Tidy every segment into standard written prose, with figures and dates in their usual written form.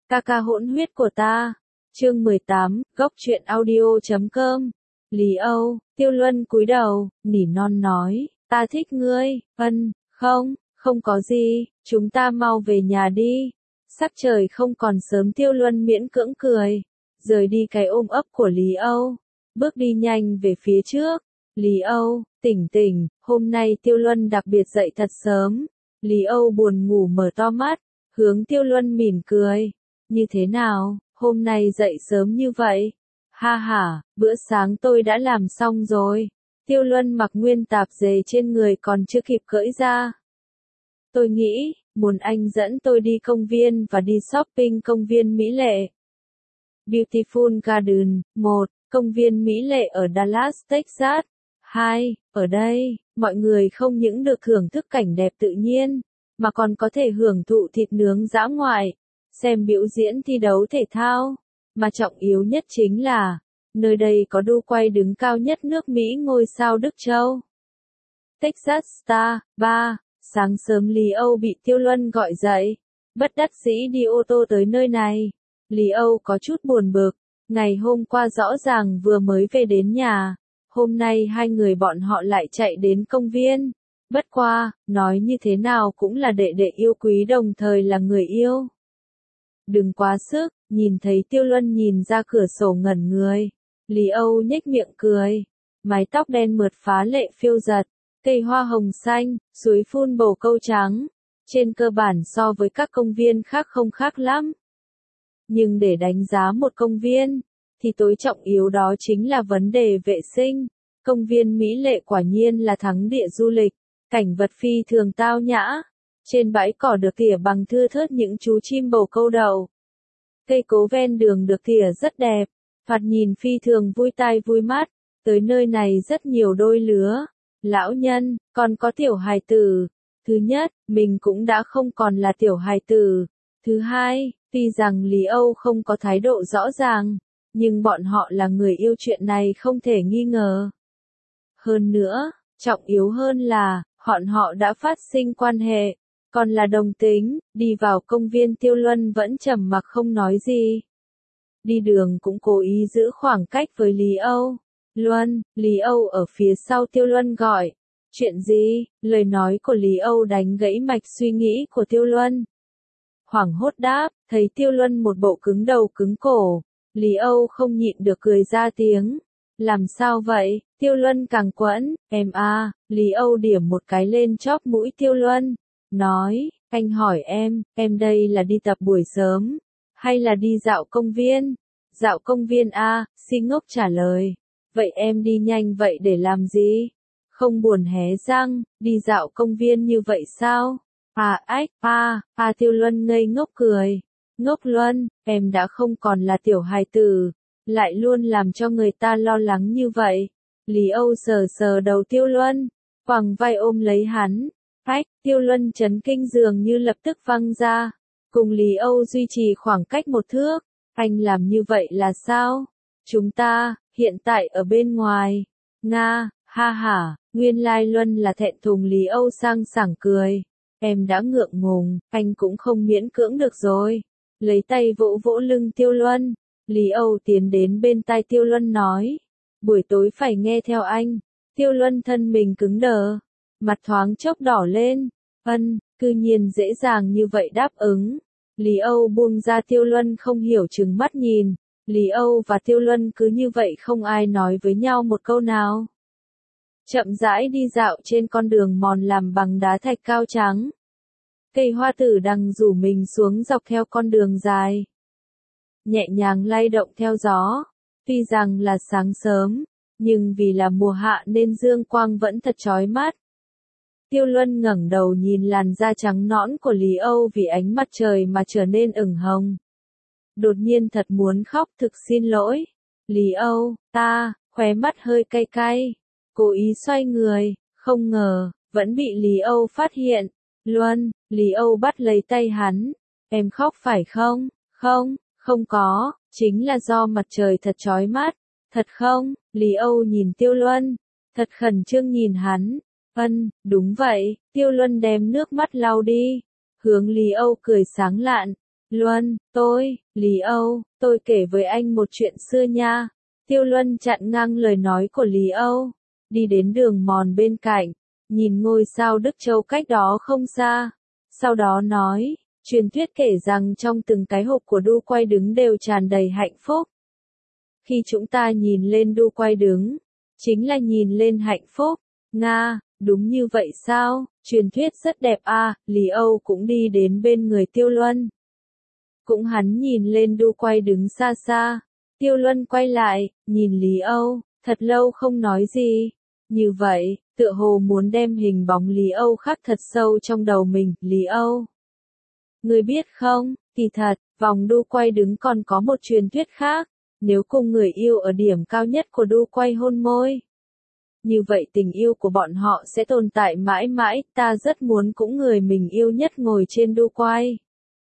Ca ca hỗn huyết của ta. Chương 18, góc truyện audio.com. Lý Âu, Tiêu Luân cúi đầu, nỉ non nói, ta thích ngươi. Không có gì, chúng ta mau về nhà đi. Sắc trời không còn sớm. Tiêu Luân miễn cưỡng cười, rời đi cái ôm ấp của Lý Âu, bước đi nhanh về phía trước. Lý Âu, tỉnh, hôm nay Tiêu Luân đặc biệt dậy thật sớm. Lý Âu buồn ngủ mở to mắt, hướng Tiêu Luân mỉm cười. Như thế nào, hôm nay dậy sớm như vậy? Ha ha, bữa sáng tôi đã làm xong rồi. Tiêu Luân mặc nguyên tạp dề trên người còn chưa kịp cởi ra. Tôi nghĩ, muốn anh dẫn tôi đi công viên và đi shopping công viên Mỹ Lệ. Beautiful Garden, 1, công viên Mỹ Lệ ở Dallas, Texas. 2, ở đây, mọi người không những được thưởng thức cảnh đẹp tự nhiên, mà còn có thể hưởng thụ thịt nướng dã ngoại, xem biểu diễn thi đấu thể thao, mà trọng yếu nhất chính là, nơi đây có đu quay đứng cao nhất nước Mỹ ngôi sao Đức Châu. Texas Star, 3, sáng sớm Lý Âu bị Tiêu Luân gọi dậy, bất đắc dĩ đi ô tô tới nơi này. Lý Âu có chút buồn bực, ngày hôm qua rõ ràng vừa mới về đến nhà, hôm nay hai người bọn họ lại chạy đến công viên. Bất qua, nói như thế nào cũng là đệ đệ yêu quý đồng thời là người yêu. Đừng quá sức, nhìn thấy Tiêu Luân nhìn ra cửa sổ ngẩn người. Lý Âu nhếch miệng cười, mái tóc đen mượt phá lệ phiêu giật, cây hoa hồng xanh, suối phun bồ câu trắng, trên cơ bản so với các công viên khác không khác lắm. Nhưng để đánh giá một công viên, thì tối trọng yếu đó chính là vấn đề vệ sinh. Công viên Mỹ Lệ quả nhiên là thắng địa du lịch, cảnh vật phi thường tao nhã. Trên bãi cỏ được tỉa bằng thưa thớt những chú chim bồ câu đậu. Cây cối ven đường được tỉa rất đẹp, thoạt nhìn phi thường vui tai vui mắt. Tới nơi này rất nhiều đôi lứa, lão nhân, còn có tiểu hài tử. Thứ nhất, mình cũng đã không còn là tiểu hài tử. Thứ hai, tuy rằng Lý Âu không có thái độ rõ ràng, nhưng bọn họ là người yêu, chuyện này không thể nghi ngờ. Hơn nữa, trọng yếu hơn là, họ đã phát sinh quan hệ, còn là đồng tính. Đi vào công viên Tiêu Luân vẫn trầm mặc không nói gì. Đi đường cũng cố ý giữ khoảng cách với Lý Âu. Lý Âu ở phía sau Tiêu Luân gọi. Chuyện gì? Lời nói của Lý Âu đánh gãy mạch suy nghĩ của Tiêu Luân. Hoảng hốt đáp, thấy Tiêu Luân một bộ cứng đầu cứng cổ. Lý Âu không nhịn được cười ra tiếng. Làm sao vậy? Tiêu Luân càng quẫn. Em à, Lý Âu điểm một cái lên chóp mũi Tiêu Luân. Nói, anh hỏi em đây là đi tập buổi sớm, hay là đi dạo công viên? Dạo công viên à, si ngốc trả lời. Vậy em đi nhanh vậy để làm gì? Không buồn hé răng, đi dạo công viên như vậy sao? Tiêu Luân ngây ngốc cười. Ngốc Luân, em đã không còn là tiểu hài tử, lại luôn làm cho người ta lo lắng như vậy. Lý Âu sờ sờ đầu Tiêu Luân, quàng vai ôm lấy hắn. Tiêu Luân chấn kinh dường như lập tức văng ra, cùng Lý Âu duy trì khoảng cách 1 thước. Anh làm như vậy là sao? Chúng ta, hiện tại ở bên ngoài. Nga, ha ha, nguyên lai Luân là thẹn thùng. Lý Âu sang sảng cười. Em đã ngượng ngùng, anh cũng không miễn cưỡng được rồi. Lấy tay vỗ vỗ lưng Tiêu Luân. Lý Âu tiến đến bên tai Tiêu Luân nói. Buổi tối phải nghe theo anh. Tiêu Luân thân mình cứng đờ, mặt thoáng chốc đỏ lên. Cư nhiên dễ dàng như vậy đáp ứng. Lý Âu buông ra Tiêu Luân không hiểu trừng mắt nhìn. Lý Âu và Tiêu Luân cứ như vậy không ai nói với nhau một câu nào. Chậm rãi đi dạo trên con đường mòn làm bằng đá thạch cao trắng. Cây hoa tử đằng rủ mình xuống dọc theo con đường dài, nhẹ nhàng lay động theo gió. Tuy rằng là sáng sớm, nhưng vì là mùa hạ nên dương quang vẫn thật chói mắt. Tiêu Luân ngẩng đầu nhìn làn da trắng nõn của Lý Âu vì ánh mặt trời mà trở nên ửng hồng. Đột nhiên thật muốn khóc, thực xin lỗi. Lý Âu, khóe mắt hơi cay cay. Cố ý xoay người, không ngờ, vẫn bị Lý Âu phát hiện. Lý Âu bắt lấy tay hắn. Em khóc phải không? Không có, chính là do mặt trời thật chói mắt. Thật không? Lý Âu nhìn Tiêu Luân, thật khẩn trương nhìn hắn. Đúng vậy. Tiêu Luân đem nước mắt lau đi, hướng Lý Âu cười sáng lạn. Luân, Lý Âu, tôi kể với anh một chuyện xưa nha. Tiêu Luân chặn ngang lời nói của Lý Âu, đi đến đường mòn bên cạnh, nhìn ngôi sao Đức Châu cách đó không xa. Sau đó nói, truyền thuyết kể rằng trong từng cái hộp của đu quay đứng đều tràn đầy hạnh phúc. Khi chúng ta nhìn lên đu quay đứng, chính là nhìn lên hạnh phúc. Nga, đúng như vậy sao? Truyền thuyết rất đẹp à, Lý Âu cũng đi đến bên người Tiêu Luân. Cũng hắn nhìn lên đu quay đứng xa xa. Tiêu Luân quay lại, nhìn Lý Âu, thật lâu không nói gì. Như vậy, tựa hồ muốn đem hình bóng Lý Âu khắc thật sâu trong đầu mình. Lý Âu, ngươi biết không, kỳ thật, vòng đu quay đứng còn có một truyền thuyết khác. Nếu cùng người yêu ở điểm cao nhất của đu quay hôn môi, như vậy tình yêu của bọn họ sẽ tồn tại mãi mãi. Ta rất muốn cũng người mình yêu nhất ngồi trên đu quay,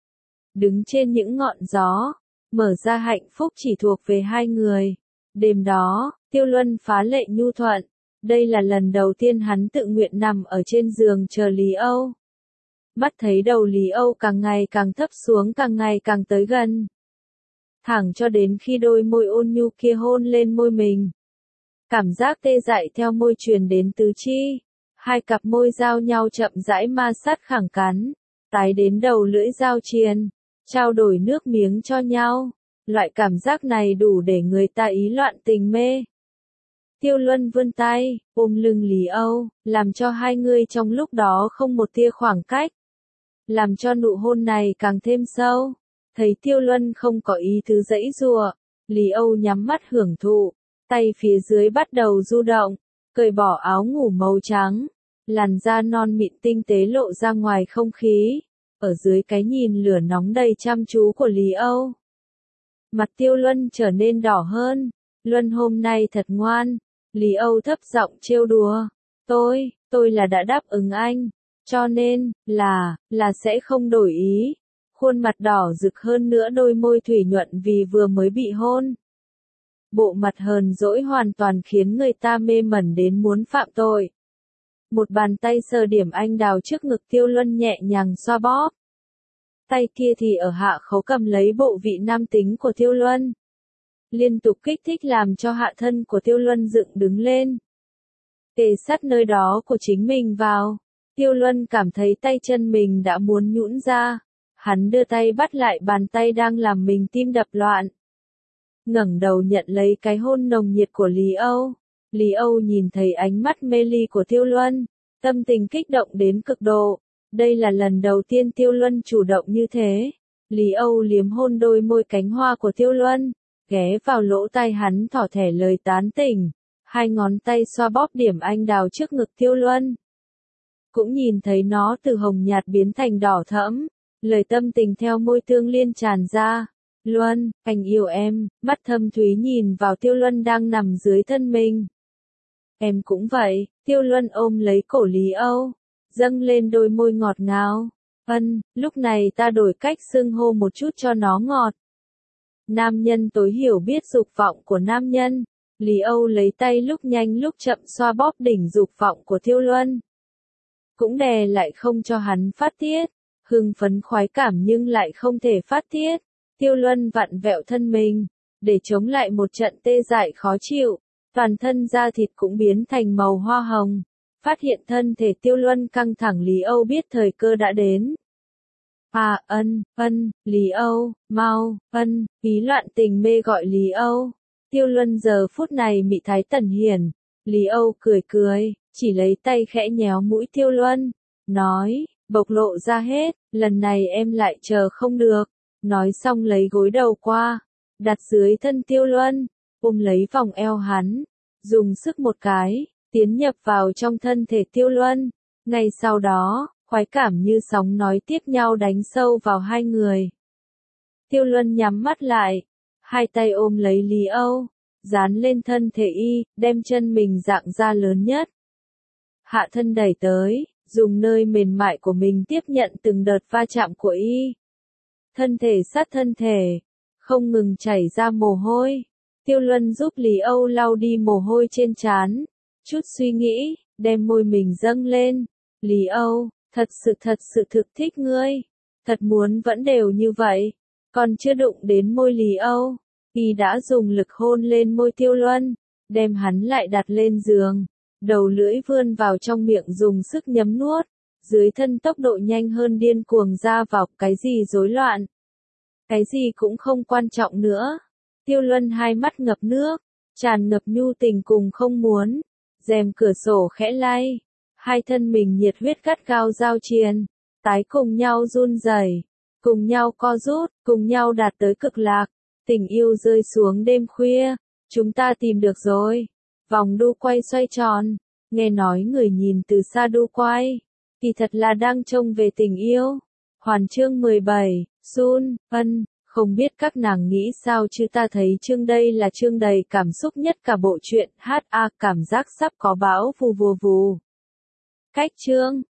đứng trên những ngọn gió, mở ra hạnh phúc chỉ thuộc về hai người. Đêm đó, Tiêu Luân phá lệ nhu thuận. Đây là lần đầu tiên hắn tự nguyện nằm ở trên giường chờ Lý Âu. Mắt thấy đầu Lý Âu càng ngày càng thấp xuống, càng ngày càng tới gần. Thẳng cho đến khi đôi môi ôn nhu kia hôn lên môi mình. Cảm giác tê dại theo môi truyền đến tứ chi. Hai cặp môi giao nhau chậm rãi ma sát khẳng cắn. Tái đến đầu lưỡi giao triền. Trao đổi nước miếng cho nhau. Loại cảm giác này đủ để người ta ý loạn tình mê. Tiêu Luân vươn tay, ôm lưng Lý Âu, làm cho hai người trong lúc đó không một tia khoảng cách. Làm cho nụ hôn này càng thêm sâu. Thấy Tiêu Luân không có ý tứ giãy giụa, Lý Âu nhắm mắt hưởng thụ, tay phía dưới bắt đầu du động, cởi bỏ áo ngủ màu trắng, làn da non mịn tinh tế lộ ra ngoài không khí, ở dưới cái nhìn lửa nóng đầy chăm chú của Lý Âu. Mặt Tiêu Luân trở nên đỏ hơn, Luân hôm nay thật ngoan, Lý Âu thấp giọng trêu đùa, tôi là đã đáp ứng anh, cho nên, là sẽ không đổi ý. Khuôn mặt đỏ rực hơn nữa, đôi môi thủy nhuận vì vừa mới bị hôn. Bộ mặt hờn dỗi hoàn toàn khiến người ta mê mẩn đến muốn phạm tội. Một bàn tay sờ điểm anh đào trước ngực Tiêu Luân nhẹ nhàng xoa bóp. Tay kia thì ở hạ khấu cầm lấy bộ vị nam tính của Tiêu Luân. Liên tục kích thích làm cho hạ thân của Tiêu Luân dựng đứng lên. Kề sát nơi đó của chính mình vào. Tiêu Luân cảm thấy tay chân mình đã muốn nhũn ra. Hắn đưa tay bắt lại bàn tay đang làm mình tim đập loạn. Ngẩng đầu nhận lấy cái hôn nồng nhiệt của Lý Âu. Lý Âu nhìn thấy ánh mắt mê ly của Tiêu Luân, tâm tình kích động đến cực độ. Đây là lần đầu tiên Tiêu Luân chủ động như thế. Lý Âu liếm hôn đôi môi cánh hoa của Tiêu Luân, ghé vào lỗ tai hắn thỏ thẻ lời tán tỉnh. Hai ngón tay xoa bóp điểm anh đào trước ngực Tiêu Luân. Cũng nhìn thấy nó từ hồng nhạt biến thành đỏ thẫm. Lời tâm tình theo môi Tương Liên tràn ra. Luân, anh yêu em, mắt thâm thúy nhìn vào Tiêu Luân đang nằm dưới thân mình. Em cũng vậy, Tiêu Luân ôm lấy cổ Lý Âu, dâng lên đôi môi ngọt ngào. Lúc này ta đổi cách xưng hô một chút cho nó ngọt. Nam nhân tối hiểu biết dục vọng của nam nhân. Lý Âu lấy tay lúc nhanh lúc chậm xoa bóp đỉnh dục vọng của Tiêu Luân. Cũng đè lại không cho hắn phát tiết. Hưng phấn khoái cảm nhưng lại không thể phát tiết. Tiêu Luân vặn vẹo thân mình, để chống lại một trận tê dại khó chịu. Toàn thân da thịt cũng biến thành màu hoa hồng. Phát hiện thân thể Tiêu Luân căng thẳng, Lý Âu biết thời cơ đã đến. Lý Âu, mau, ý loạn tình mê gọi Lý Âu. Tiêu Luân giờ phút này mị thái tần hiển. Lý Âu cười cười, chỉ lấy tay khẽ nhéo mũi Tiêu Luân, nói, bộc lộ ra hết, lần này em lại chờ không được. Nói xong lấy gối đầu qua, đặt dưới thân Tiêu Luân, ôm lấy vòng eo hắn, dùng sức một cái, tiến nhập vào trong thân thể Tiêu Luân. Ngay sau đó, khoái cảm như sóng nói tiếp nhau đánh sâu vào hai người. Tiêu Luân nhắm mắt lại, hai tay ôm lấy Lý Âu, dán lên thân thể y, đem chân mình dạng ra lớn nhất. Hạ thân đẩy tới, dùng nơi mềm mại của mình tiếp nhận từng đợt va chạm của y. Thân thể sát thân thể, không ngừng chảy ra mồ hôi. Tiêu Luân giúp Lý Âu lau đi mồ hôi trên trán. Chút suy nghĩ, đem môi mình dâng lên. Lý Âu, thật sự thực thích ngươi. Thật muốn vẫn đều như vậy. còn chưa đụng đến môi Lý Âu, y đã dùng lực hôn lên môi Tiêu Luân, đem hắn lại đặt lên giường, đầu lưỡi vươn vào trong miệng dùng sức nhấm nuốt, dưới thân tốc độ nhanh hơn điên cuồng ra vào, cái gì rối loạn, cái gì cũng không quan trọng nữa. Tiêu Luân hai mắt ngập nước, tràn ngập nhu tình cùng không muốn, rèm cửa sổ khẽ lay, hai thân mình nhiệt huyết gắt gao giao triền, tái cùng nhau run rẩy, cùng nhau co rút, cùng nhau đạt tới cực lạc, tình yêu rơi xuống đêm khuya, chúng ta tìm được rồi. Vòng đu quay xoay tròn, nghe nói người nhìn từ xa đu quay, kỳ thật là đang trông về tình yêu. Hoàn chương 17, Sun, Ân, không biết các nàng nghĩ sao chứ ta thấy chương đây là chương đầy cảm xúc nhất cả bộ truyện, cảm giác sắp có bão vù vù vù. Cách chương,